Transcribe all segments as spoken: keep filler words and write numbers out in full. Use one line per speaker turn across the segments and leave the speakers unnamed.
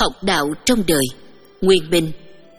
Học đạo trong đời. Nguyên Minh.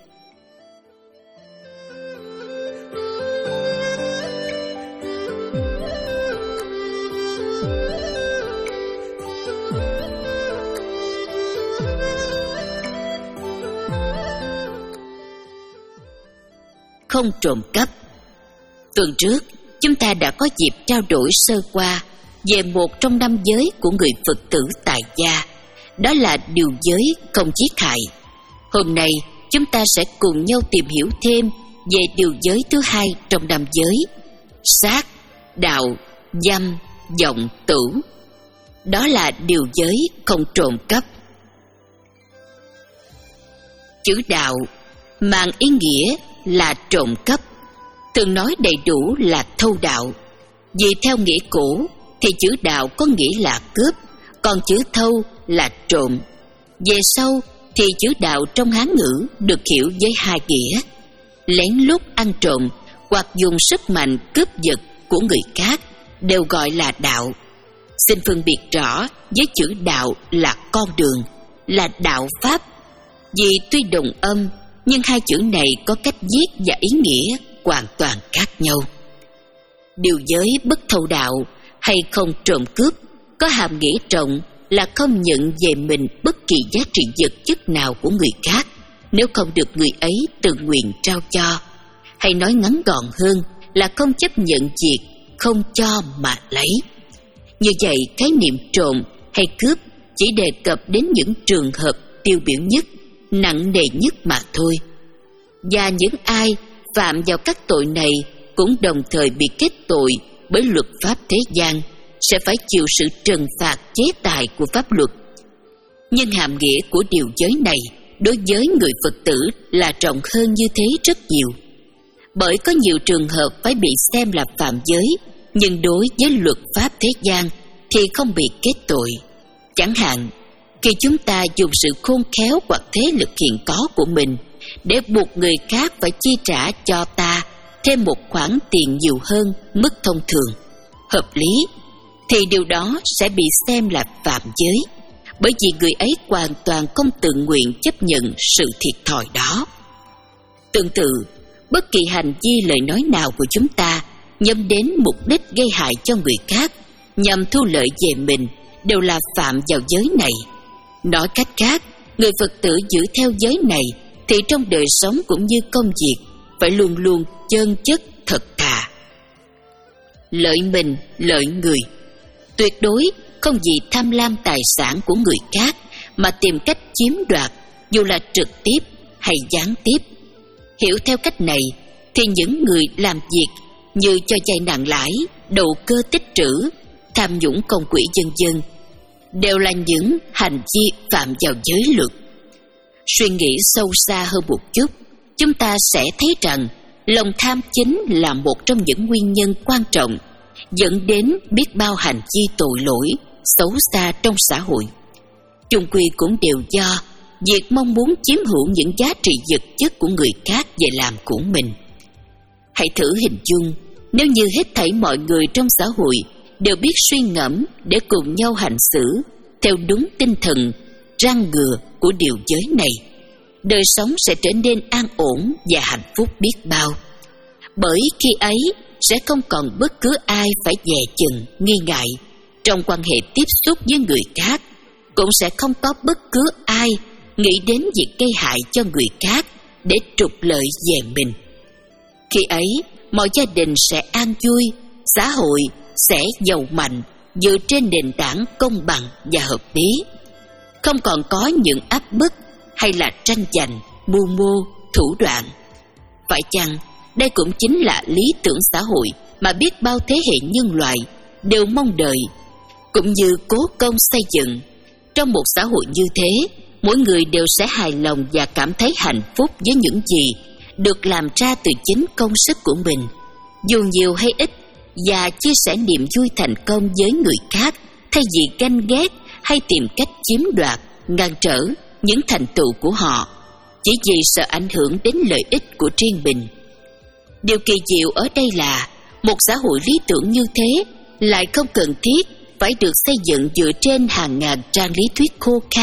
Không trộm cắp. Tuần trước, chúng ta đã có dịp trao đổi sơ qua về một trong năm giới của người Phật tử tại gia, đó là điều giới không giết hại. Hôm nay, chúng ta sẽ cùng nhau tìm hiểu thêm về điều giới thứ hai trong năm giới: sát, đạo, dâm, vọng, tửu. Đó là điều giới không trộm cắp. Chữ đạo mang ý nghĩa là trộm cắp, thường nói đầy đủ là thâu đạo. Vì theo nghĩa cũ thì chữ đạo có nghĩa là cướp, còn chữ thâu là trộm. Về sau thì chữ đạo trong Hán ngữ được hiểu với hai nghĩa: lén lút ăn trộm hoặc dùng sức mạnh cướp giật của người khác đều gọi là đạo. Xin phân biệt rõ với chữ đạo là con đường, là đạo pháp. Vì tuy đồng âm nhưng hai chữ này có cách viết và ý nghĩa hoàn toàn khác nhau. Điều giới bất thâu đạo hay không trộm cướp có hàm nghĩa rộng là không nhận về mình bất kỳ giá trị vật chất nào của người khác nếu không được người ấy tự nguyện trao cho. Hay nói ngắn gọn hơn là không chấp nhận việc không cho mà lấy. Như vậy, khái niệm trộm hay cướp chỉ đề cập đến những trường hợp tiêu biểu nhất, nặng nề nhất mà thôi. Và những ai phạm vào các tội này cũng đồng thời bị kết tội bởi luật pháp thế gian, sẽ phải chịu sự trừng phạt chế tài của pháp luật. Nhưng hàm nghĩa của điều giới này đối với người Phật tử là rộng hơn như thế rất nhiều. Bởi có nhiều trường hợp phải bị xem là phạm giới, nhưng đối với luật pháp thế gian thì không bị kết tội. Chẳng hạn, khi chúng ta dùng sự khôn khéo hoặc thế lực hiện có của mình để buộc người khác phải chi trả cho ta thêm một khoản tiền nhiều hơn mức thông thường, hợp lý, thì điều đó sẽ bị xem là phạm giới, bởi vì người ấy hoàn toàn không tự nguyện chấp nhận sự thiệt thòi đó. Tương tự, bất kỳ hành vi lời nói nào của chúng ta nhắm đến mục đích gây hại cho người khác nhằm thu lợi về mình đều là phạm vào giới này. Nói cách khác, người Phật tử giữ theo giới này thì trong đời sống cũng như công việc phải luôn luôn chân chất thật thà. Lợi mình, lợi người. Tuyệt đối không vì tham lam tài sản của người khác mà tìm cách chiếm đoạt, dù là trực tiếp hay gián tiếp. Hiểu theo cách này thì những người làm việc như cho vay nặng lãi, đầu cơ tích trữ, tham nhũng công quỹ vân vân đều là những hành vi phạm vào giới luật. Suy nghĩ sâu xa hơn một chút, chúng ta sẽ thấy rằng lòng tham chính là một trong những nguyên nhân quan trọng dẫn đến biết bao hành vi tội lỗi, xấu xa trong xã hội. Chung quy cũng đều do việc mong muốn chiếm hữu những giá trị vật chất của người khác về làm của mình. Hãy thử hình dung, nếu như hết thảy mọi người trong xã hội đều biết suy ngẫm để cùng nhau hành xử theo đúng tinh thần răn ngừa của điều giới này, đời sống sẽ trở nên an ổn và hạnh phúc biết bao. Bởi khi ấy sẽ không còn bất cứ ai phải dè chừng, nghi ngại trong quan hệ tiếp xúc với người khác, cũng sẽ không có bất cứ ai nghĩ đến việc gây hại cho người khác để trục lợi về mình. Khi ấy, mọi gia đình sẽ an vui, xã hội sẽ giàu mạnh dựa trên nền tảng công bằng và hợp lý, không còn có những áp bức hay là tranh giành, mưu mô, thủ đoạn. Phải chăng đây cũng chính là lý tưởng xã hội mà biết bao thế hệ nhân loại đều mong đợi, cũng như cố công xây dựng? Trong một xã hội như thế, mỗi người đều sẽ hài lòng và cảm thấy hạnh phúc với những gì được làm ra từ chính công sức của mình, dù nhiều hay ít, và chia sẻ niềm vui thành công với người khác thay vì ganh ghét hay tìm cách chiếm đoạt, ngăn trở những thành tựu của họ chỉ vì sợ ảnh hưởng đến lợi ích của riêng mình. Điều kỳ diệu ở đây là một xã hội lý tưởng như thế lại không cần thiết phải được xây dựng dựa trên hàng ngàn trang lý thuyết khô khan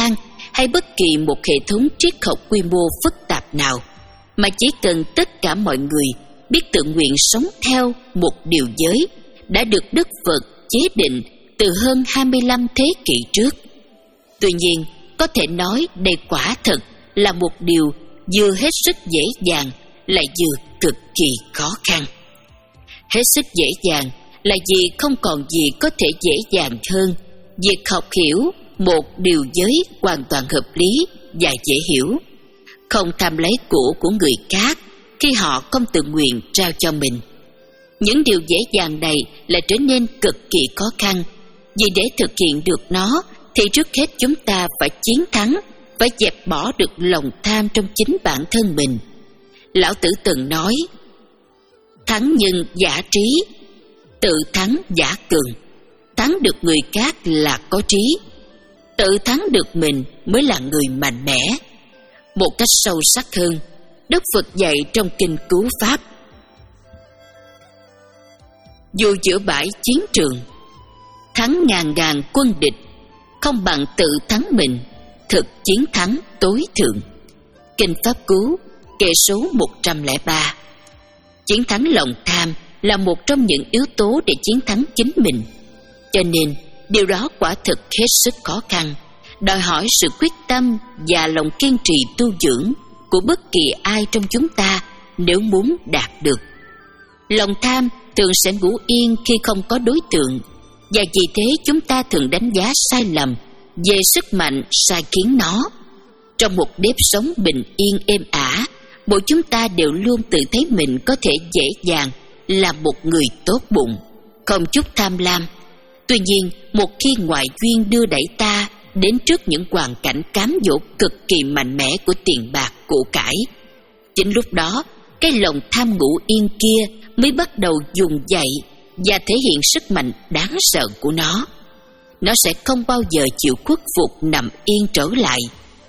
hay bất kỳ một hệ thống triết học quy mô phức tạp nào, mà chỉ cần tất cả mọi người biết tự nguyện sống theo một điều giới đã được Đức Phật chế định từ hơn hai mươi lăm thế kỷ trước. Tuy nhiên, có thể nói đây quả thật là một điều vừa hết sức dễ dàng lại vừa cực kỳ khó khăn. Hết sức dễ dàng là vì không còn gì có thể dễ dàng hơn việc học hiểu một điều giới hoàn toàn hợp lý và dễ hiểu, không tham lấy của của người khác khi họ không tự nguyện trao cho mình. Những điều dễ dàng này lại trở nên cực kỳ khó khăn, vì để thực hiện được nó thì trước hết chúng ta phải chiến thắng, phải dẹp bỏ được lòng tham trong chính bản thân mình. Lão Tử từng nói: thắng nhân giả trí, tự thắng giả cường. Thắng được người khác là có trí, tự thắng được mình mới là người mạnh mẽ. Một cách sâu sắc hơn, Đức Phật dạy trong Kinh Cứu Pháp: dù giữa bãi chiến trường, thắng ngàn ngàn quân địch, không bằng tự thắng mình, thực chiến thắng tối thượng. Kinh Pháp Cú, kệ số một trăm lẻ ba. Chiến thắng lòng tham là một trong những yếu tố để chiến thắng chính mình. Cho nên, điều đó quả thực hết sức khó khăn, đòi hỏi sự quyết tâm và lòng kiên trì tu dưỡng của bất kỳ ai trong chúng ta nếu muốn đạt được. Lòng tham thường sẽ ngủ yên khi không có đối tượng, và vì thế chúng ta thường đánh giá sai lầm về sức mạnh sai khiến nó. Trong một nếp sống bình yên êm ả, mỗi chúng ta đều luôn tự thấy mình có thể dễ dàng là một người tốt bụng, không chút tham lam. Tuy nhiên, một khi ngoại duyên đưa đẩy ta đến trước những hoàn cảnh cám dỗ cực kỳ mạnh mẽ của tiền bạc của cải, chính lúc đó cái lòng tham ngủ yên kia mới bắt đầu dùng dậy và thể hiện sức mạnh đáng sợ của nó. Nó sẽ không bao giờ chịu khuất phục nằm yên trở lại.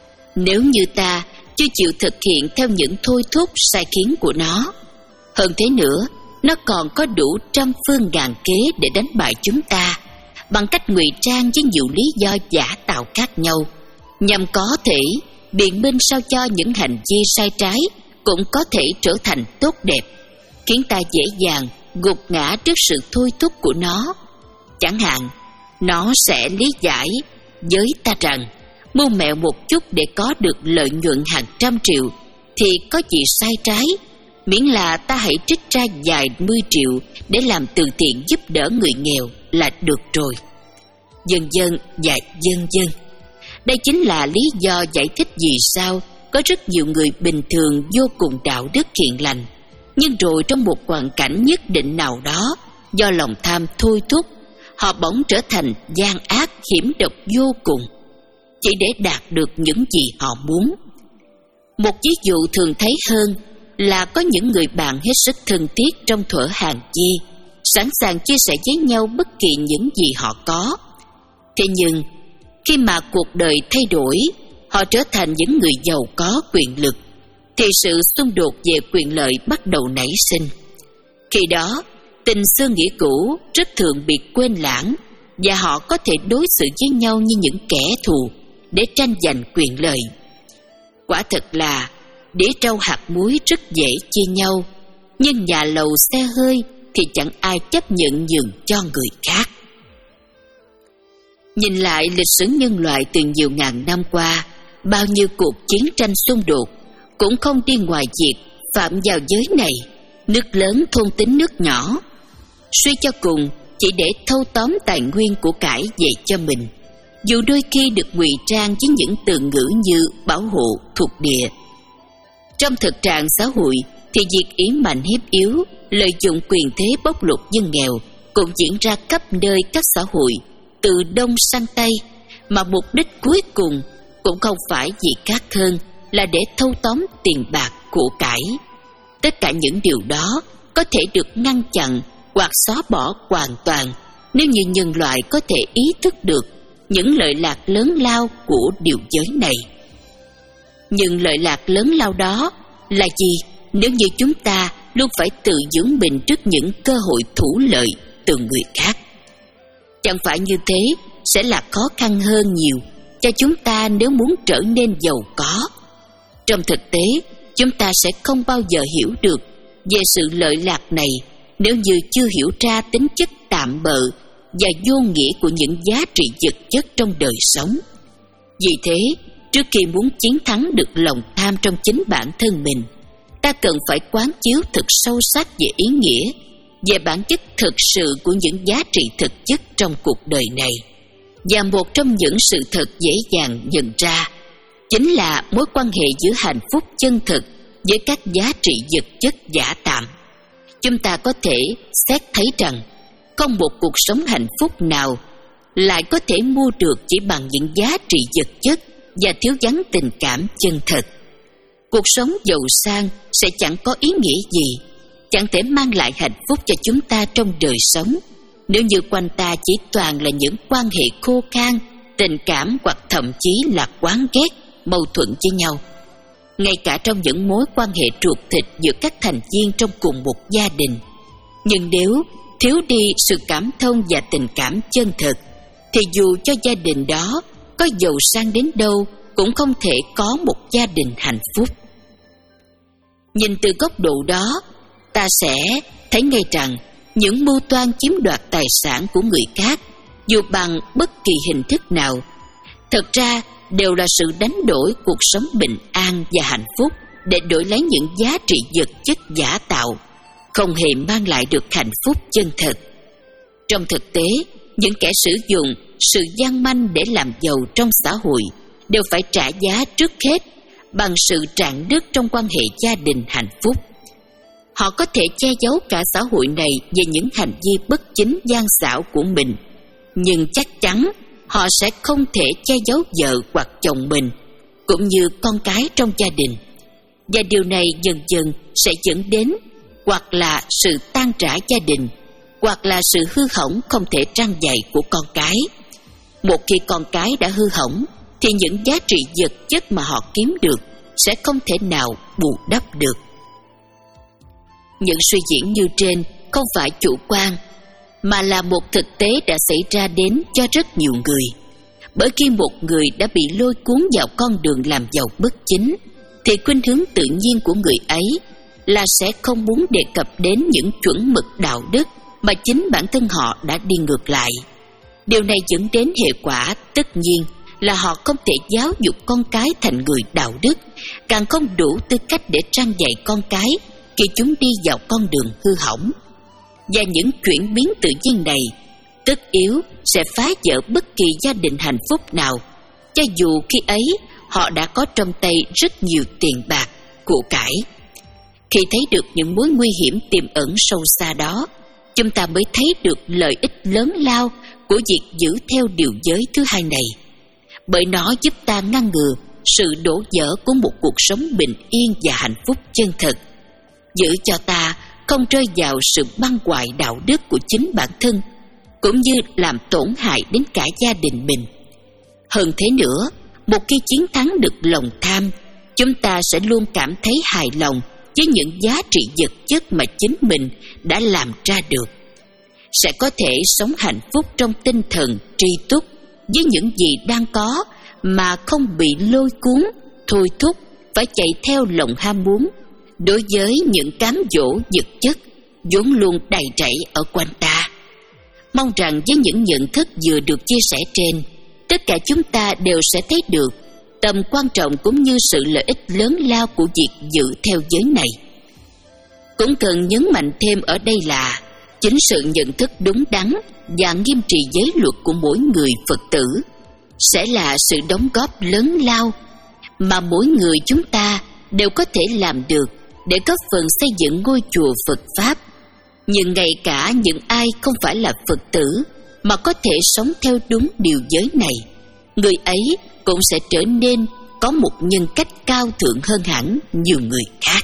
Nếu như ta chưa chịu thực hiện theo những thôi thúc sai khiến của nó, hơn thế nữa, nó còn có đủ trăm phương ngàn kế để đánh bại chúng ta bằng cách ngụy trang với nhiều lý do giả tạo khác nhau, nhằm có thể biện minh sao cho những hành vi sai trái cũng có thể trở thành tốt đẹp, khiến ta dễ dàng gục ngã trước sự thôi thúc của nó. Chẳng hạn, nó sẽ lý giải với ta rằng mưu mẹo một chút để có được lợi nhuận hàng trăm triệu thì có gì sai trái, miễn là ta hãy trích ra vài mươi triệu để làm từ thiện giúp đỡ người nghèo là được rồi. Vân vân và vân vân. Đây chính là lý do giải thích vì sao có rất nhiều người bình thường vô cùng đạo đức hiền lành, nhưng rồi trong một hoàn cảnh nhất định nào đó, do lòng tham thôi thúc, họ bỗng trở thành gian ác hiểm độc vô cùng, chỉ để đạt được những gì họ muốn. Một ví dụ thường thấy hơn là có những người bạn hết sức thân thiết trong thuở hàng chi, sẵn sàng chia sẻ với nhau bất kỳ những gì họ có. Thế nhưng, khi mà cuộc đời thay đổi, họ trở thành những người giàu có quyền lực, thì sự xung đột về quyền lợi bắt đầu nảy sinh. Khi đó, tình xưa nghĩa cũ rất thường bị quên lãng, và họ có thể đối xử với nhau như những kẻ thù để tranh giành quyền lợi. Quả thật là đĩa trâu hạt muối rất dễ chia nhau, nhưng nhà lầu xe hơi thì chẳng ai chấp nhận nhường cho người khác. Nhìn lại lịch sử nhân loại từ nhiều ngàn năm qua, bao nhiêu cuộc chiến tranh xung đột cũng không đi ngoài việc phạm vào giới này, nước lớn thôn tính nước nhỏ, suy cho cùng chỉ để thâu tóm tài nguyên của cải về cho mình, dù đôi khi được ngụy trang với những từ ngữ như bảo hộ thuộc địa. Trong thực trạng xã hội thì việc ý mạnh hiếp yếu, lợi dụng quyền thế bóc lột dân nghèo cũng diễn ra khắp nơi các xã hội từ đông sang tây, mà mục đích cuối cùng cũng không phải gì khác hơn là để thâu tóm tiền bạc của cải. Tất cả những điều đó có thể được ngăn chặn hoặc xóa bỏ hoàn toàn nếu như nhân loại có thể ý thức được những lợi lạc lớn lao của điều giới này. Nhưng lợi lạc lớn lao đó là gì nếu như chúng ta luôn phải tự dưỡng mình trước những cơ hội thủ lợi từ người khác? Chẳng phải như thế sẽ là khó khăn hơn nhiều cho chúng ta nếu muốn trở nên giàu có. Trong thực tế, chúng ta sẽ không bao giờ hiểu được về sự lợi lạc này nếu như chưa hiểu ra tính chất tạm bợ và vô nghĩa của những giá trị vật chất trong đời sống. Vì thế, trước khi muốn chiến thắng được lòng tham trong chính bản thân mình, ta cần phải quán chiếu thật sâu sắc về ý nghĩa, về bản chất thực sự của những giá trị thực chất trong cuộc đời này. Và một trong những sự thật dễ dàng nhận ra chính là mối quan hệ giữa hạnh phúc chân thực với các giá trị vật chất giả tạm. Chúng ta có thể xét thấy rằng không một cuộc sống hạnh phúc nào lại có thể mua được chỉ bằng những giá trị vật chất và thiếu vắng tình cảm chân thật. Cuộc sống giàu sang sẽ chẳng có ý nghĩa gì, chẳng thể mang lại hạnh phúc cho chúng ta trong đời sống nếu như quanh ta chỉ toàn là những quan hệ khô khan, tình cảm hoặc thậm chí là oán ghét, mâu thuẫn với nhau. Ngay cả trong những mối quan hệ ruột thịt giữa các thành viên trong cùng một gia đình, nhưng nếu thiếu đi sự cảm thông và tình cảm chân thực, thì dù cho gia đình đó có giàu sang đến đâu cũng không thể có một gia đình hạnh phúc. Nhìn từ góc độ đó, ta sẽ thấy ngay rằng những mưu toan chiếm đoạt tài sản của người khác, dù bằng bất kỳ hình thức nào, thật ra đều là sự đánh đổi cuộc sống bình an và hạnh phúc để đổi lấy những giá trị vật chất giả tạo, không hề mang lại được hạnh phúc chân thật. Trong thực tế, những kẻ sử dụng sự gian manh để làm giàu trong xã hội đều phải trả giá trước hết bằng sự rạn nứt trong quan hệ gia đình hạnh phúc. Họ có thể che giấu cả xã hội này về những hành vi bất chính gian xảo của mình, nhưng chắc chắn họ sẽ không thể che giấu vợ hoặc chồng mình, cũng như con cái trong gia đình. Và điều này dần dần sẽ dẫn đến hoặc là sự tan rã gia đình, hoặc là sự hư hỏng không thể trang dạy của con cái. Một khi con cái đã hư hỏng, thì những giá trị vật chất mà họ kiếm được sẽ không thể nào bù đắp được. Những suy diễn như trên không phải chủ quan, mà là một thực tế đã xảy ra đến cho rất nhiều người. Bởi khi một người đã bị lôi cuốn vào con đường làm giàu bất chính, thì khuynh hướng tự nhiên của người ấy là sẽ không muốn đề cập đến những chuẩn mực đạo đức mà chính bản thân họ đã đi ngược lại. Điều này dẫn đến hệ quả tất nhiên là họ không thể giáo dục con cái thành người đạo đức, càng không đủ tư cách để trang dạy con cái khi chúng đi vào con đường hư hỏng. Và những chuyển biến tự nhiên này tất yếu sẽ phá vỡ bất kỳ gia đình hạnh phúc nào, cho dù khi ấy họ đã có trong tay rất nhiều tiền bạc, của cải. Khi thấy được những mối nguy hiểm tiềm ẩn sâu xa đó, chúng ta mới thấy được lợi ích lớn lao của việc giữ theo điều giới thứ hai này, bởi nó giúp ta ngăn ngừa sự đổ vỡ của một cuộc sống bình yên và hạnh phúc chân thực, giữ cho ta không rơi vào sự băng hoại đạo đức của chính bản thân, cũng như làm tổn hại đến cả gia đình mình. Hơn thế nữa, một khi chiến thắng được lòng tham, chúng ta sẽ luôn cảm thấy hài lòng với những giá trị vật chất mà chính mình đã làm ra được, sẽ có thể sống hạnh phúc trong tinh thần tri túc với những gì đang có, mà không bị lôi cuốn, thôi thúc phải chạy theo lòng ham muốn đối với những cám dỗ vật chất vốn luôn đầy rẫy ở quanh ta. Mong rằng với những nhận thức vừa được chia sẻ trên, tất cả chúng ta đều sẽ thấy được tầm quan trọng cũng như sự lợi ích lớn lao của việc giữ theo giới này. Cũng cần nhấn mạnh thêm ở đây là chính sự nhận thức đúng đắn và nghiêm trì giới luật của mỗi người Phật tử sẽ là sự đóng góp lớn lao mà mỗi người chúng ta đều có thể làm được để góp phần xây dựng ngôi chùa Phật Pháp. Nhưng ngay cả những ai không phải là Phật tử mà có thể sống theo đúng điều giới này, người ấy cũng sẽ trở nên có một nhân cách cao thượng hơn hẳn nhiều người khác.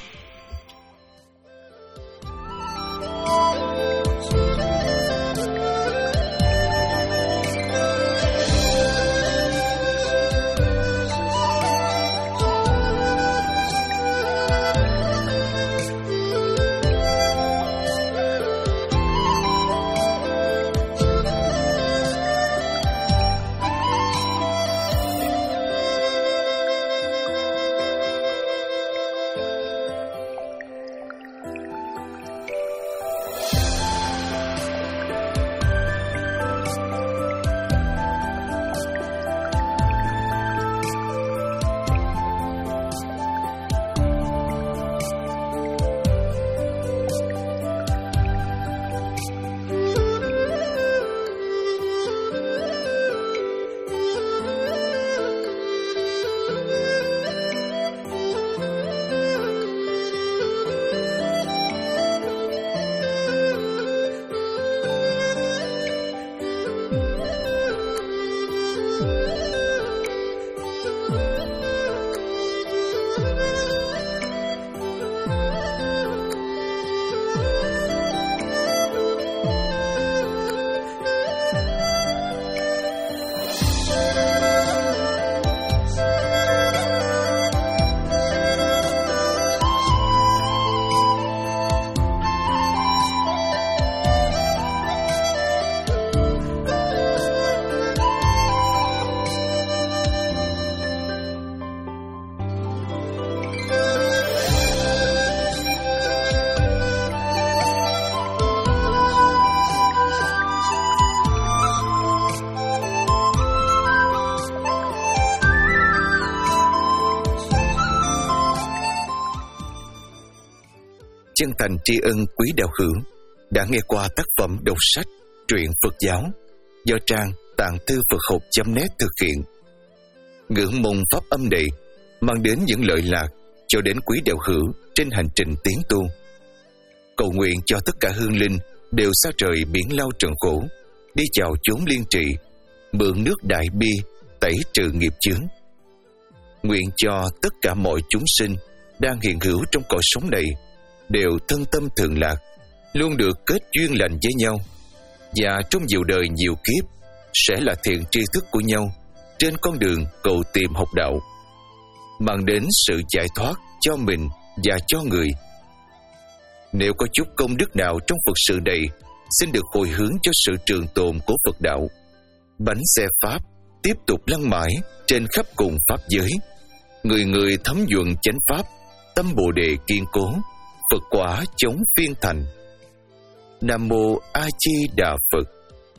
chân thành tri ân quý đạo hữu đã nghe qua tác phẩm đọc sách truyện Phật giáo do trang tạng thư Phật học chấm net thực hiện. Ngưỡng mong pháp âm này mang đến những lợi lạc cho đến quý đạo hữu trên hành trình tiến tu. Cầu nguyện cho tất cả hương linh đều xa trời biển lao trần khổ, đi chào chốn liên trị, mượn nước đại bi tẩy trừ nghiệp chướng. Nguyện cho tất cả mọi chúng sinh đang hiện hữu trong cõi sống này đều thân tâm thường lạc, luôn được kết duyên lành với nhau, và trong nhiều đời nhiều kiếp sẽ là thiện tri thức của nhau trên con đường cầu tìm học đạo, mang đến sự giải thoát cho mình và cho người. Nếu có chút công đức nào trong Phật sự này, xin được hồi hướng cho sự trường tồn của Phật đạo. Bánh xe Pháp tiếp tục lăn mãi trên khắp cùng Pháp giới, người người thấm nhuận chánh Pháp, tâm Bồ Đề kiên cố, Phật quả chống phiên thành. Nam Mô A Di Đà Phật.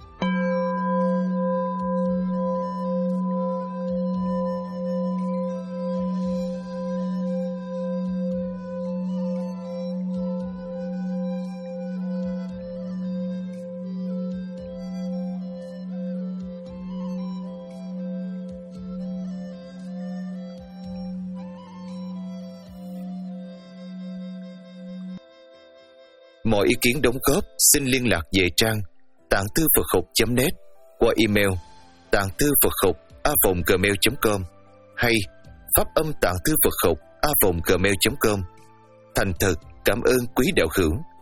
Mọi ý kiến đóng góp xin liên lạc về trang tạng thư Phật học chấm net qua email tạng thư Phật học a vòng gmail chấm com hay pháp âm tạng thư Phật học a vòng gmail chấm com. Thành thật cảm ơn quý đạo hữu